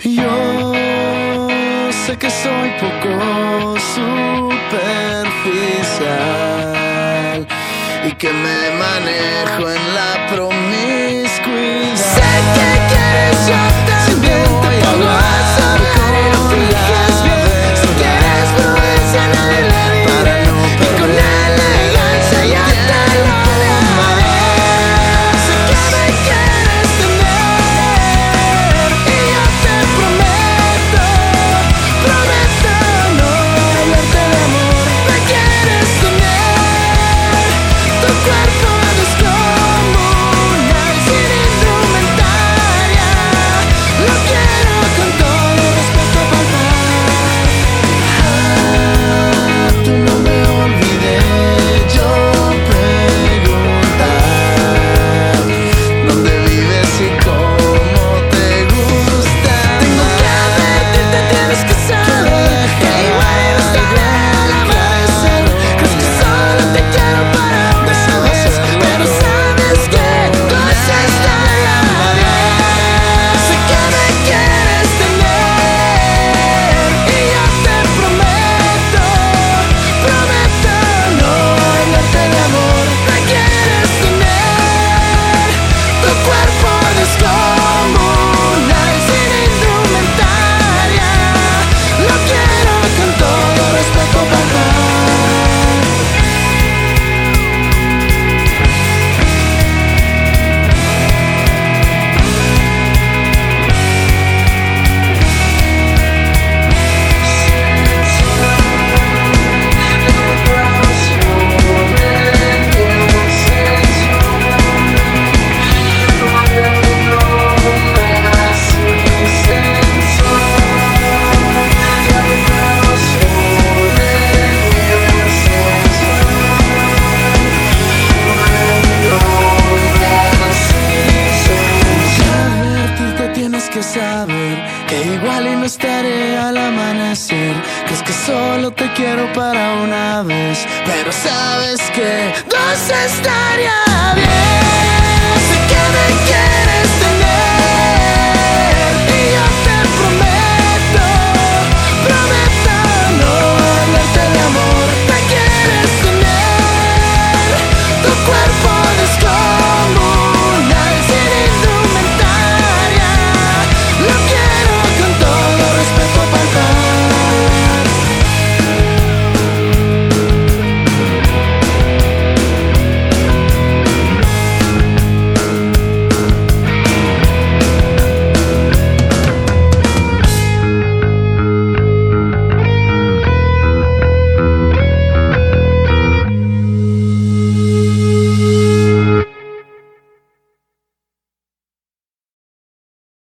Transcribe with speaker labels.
Speaker 1: Yo sé que soy poco superficial y que me manejo en la promiscuidad.
Speaker 2: Sé que quieres, yo también te pongo a sonar y lo finges bien. Si quieres prudencia, nadie le diré,
Speaker 1: Para no
Speaker 2: y con elegancia ya te lo haré. Sé que me quieres tener y yo te prometo no hablarte de amor. Me quieres tener, tu cuerpo descomunal, sin indumentaria. Lo quiero con todo respeto, papá.
Speaker 1: Tú no me olvidé yo preguntar dónde vives y cómo te gusta.
Speaker 2: Tengo que advertirte, tienes que saber que igual no estaré al amanecer. Crees que solo te quiero para una vez, pero sabes que no es estaría bien. Sé que me quieres tener y yo te prometo no hablarte de amor. Me quieres tener, tu cuerpo descomunal, sin indumentaria. Lo quiero con todo respeto, papá.
Speaker 1: Advertirte, tienes que saber que igual y no estaré al amanecer. Que es que solo te quiero para una vez, pero sabes que
Speaker 2: Dos estaría bien. Sé que me quieres